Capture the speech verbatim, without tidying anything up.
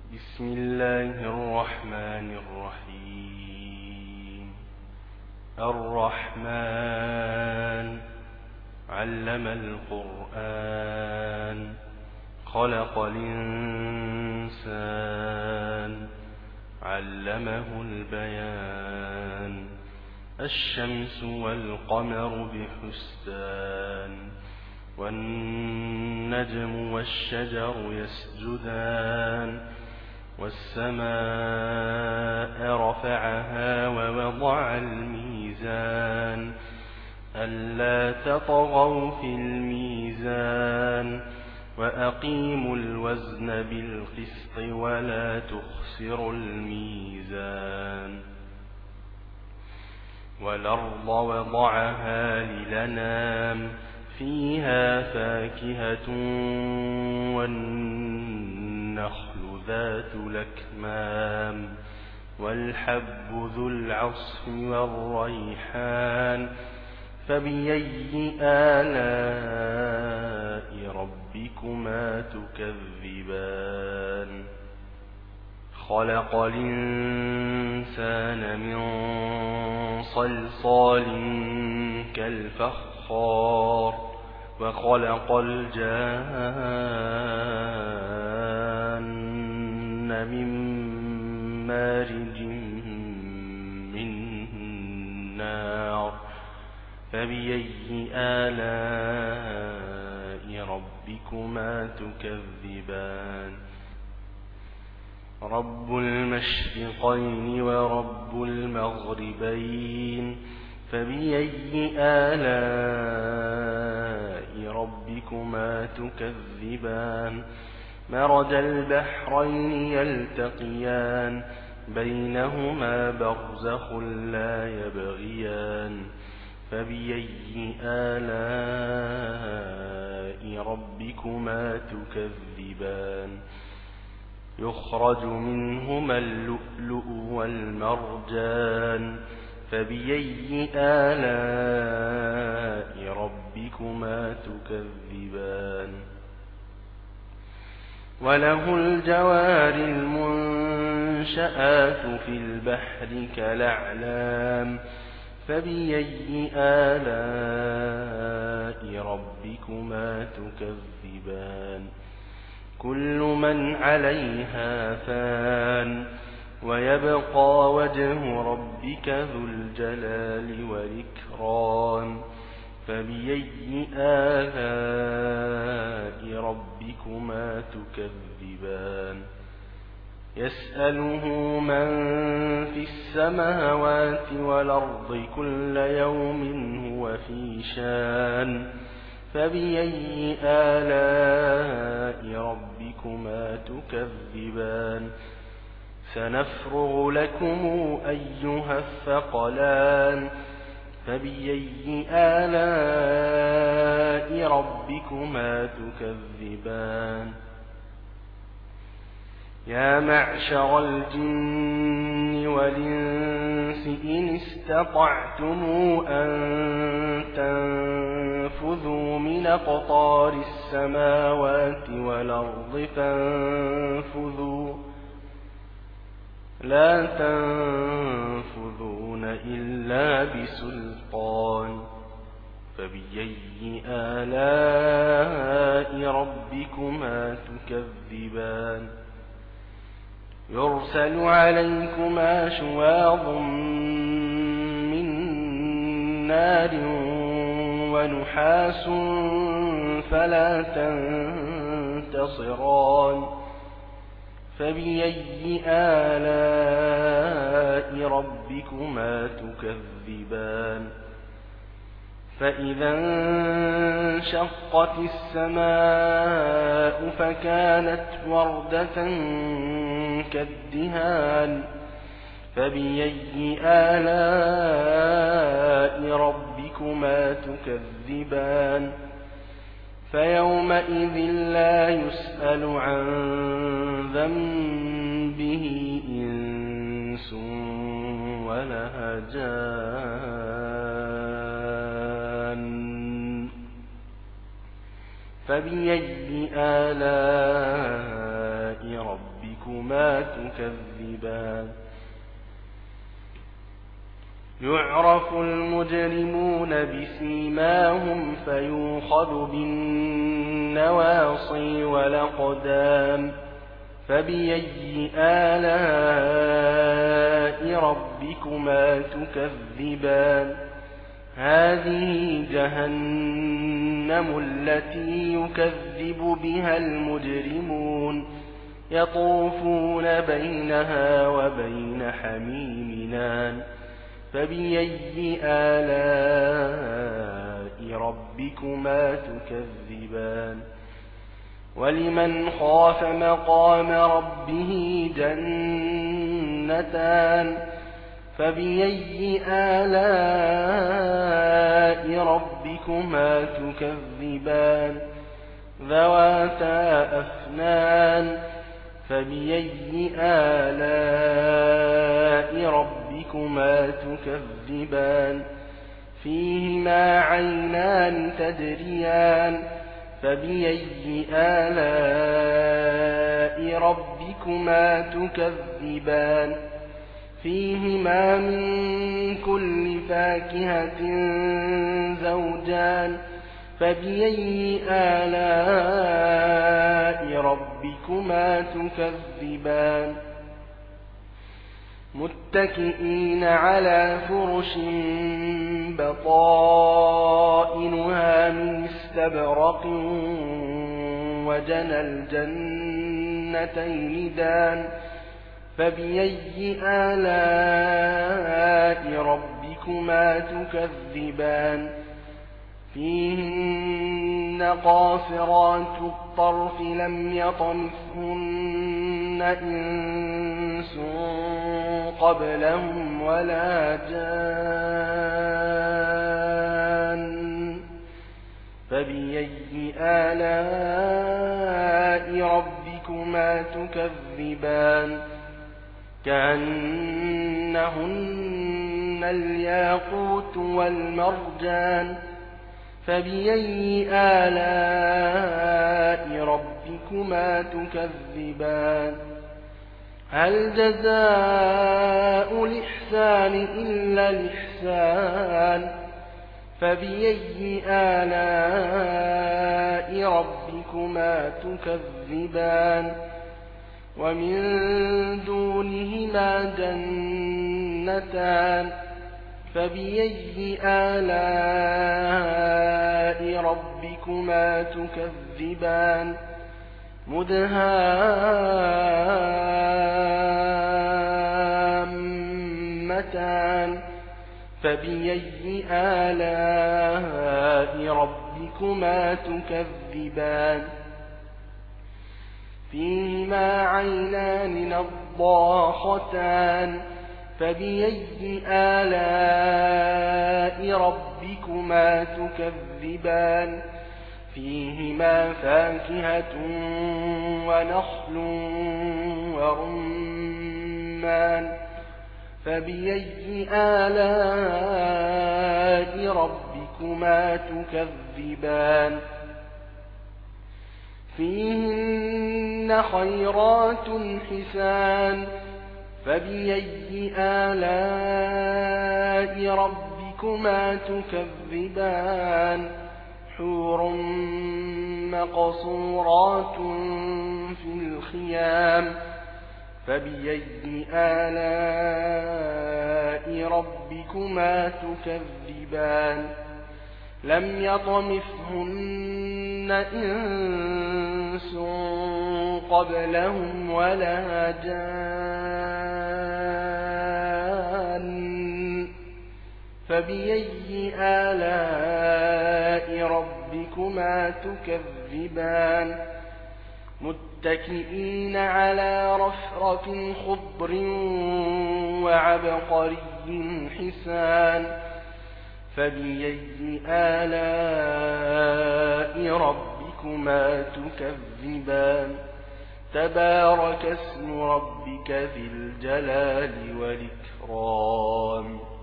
بسم الله الرحمن الرحيم. الرحمن علم القرآن خلق الإنسان علمه البيان. الشمس والقمر بحسبان والنجم والشجر يسجدان. والسماء رفعها ووضع الميزان ألا تطغوا في الميزان وأقيموا الوزن بالقسط ولا تخسروا الميزان. والأرض وضعها للأنام فيها فاكهة والنخل ذات الأكمام والحب ذو العصف والريحان. فبأي آلاء ربكما تكذبان. خلق الإنسان من صلصال كالفخار وخلق الجان من مارج من نار. فبأي آلاء ربكما تكذبان. رب المشرقين ورب المغربين. فبأي آلاء ربكما تكذبان. مرج البحرين يلتقيان بينهما برزخ لا يبغيان. فبأي آلاء ربكما تكذبان. يخرج منهما اللؤلؤ والمرجان. فبأي آلاء ربكما تكذبان. وله الجوار المنشآت في البحر كالأعلام. فبأي آلاء ربكما تكذبان. كل من عليها فان ويبقى وجه ربك ذو الجلال والإكرام. فبأي آلاء ربكما تكذبان. يسأله من في السماوات والأرض كل يوم هو في شان. فبأي آلاء ربكما تكذبان. سنفرغ لكم أيها الثقلان. فبأي آلاء ربكما تكذبان. يا معشر الجن والإنس إن استطعتم أن تنفذوا من أقطار السماوات والأرض فانفذوا لا تنفذون إلا بسلطان. فبأي آلاء ربكما تكذبان. يرسل عليكما شواظ من نار ونحاس فلا تنتصران. فبأي آلاء ربكما تكذبان. فإذا انشقت السماء فكانت وردة كالدهان. فبأي آلاء ربكما تكذبان. فيومئذ لا يسأل عن ذنبه إنس ولا جان. فبأي آلاء ربكما ربكما تكذبان يعرف المجرمون بسيماهم فيؤخذ بالنواصي والأقدام فبأي آلاء ربكما تكذبان هذه جهنم التي يكذب بها المجرمون يطوفون بينها وبين حميم آن فبأي آلاء ربكما تكذبان ولمن خاف مقام ربه جنتان فبأي آلاء ربكما تكذبان ذواتا أفنان فبأي آلاء ربكما تكذبان فيهما عينان تجريان فبأي آلاء ربكما تكذبان فيهما من كل فاكهة زوجان فبأي آلاء ربكما تكذبان متكئين على فرش بطائنها من استبرق وجنى الجنتين دان فبأي آلاء ربكما تكذبان فيهن قاصرات الطرف لم يطمثهن إنس قبلهم ولا جان فبأي آلاء ربكما تكذبان كأنهن الياقوت والمرجان فبأي آلاء ربكما تكذبان هل جزاء الإحسان إلا الإحسان فبأي آلاء ربكما تكذبان ومن دونهما جنتان فبأي آلاء ربكما تكذبان مدهامتان فبأي آلاء ربكما تكذبان فيهما عينان نضاختان فبأي آلاء ربكما تكذبان فيهما فاكهة ونخل ورمان فبأي آلاء ربكما تكذبان فيهن خيرات حسان فبأي آلاء ربكما تكذبان حور مقصورات في الخيام فبأي آلاء ربكما تكذبان لم يطمثهن إنس قبلهم ولا جان فبأي آلاء ربكما تكذبان متكئين على رفرف خضر وعبقري حسان فبأي آلاء ربكما تكذبان تبارك اسم ربك ذي الجلال والإكرام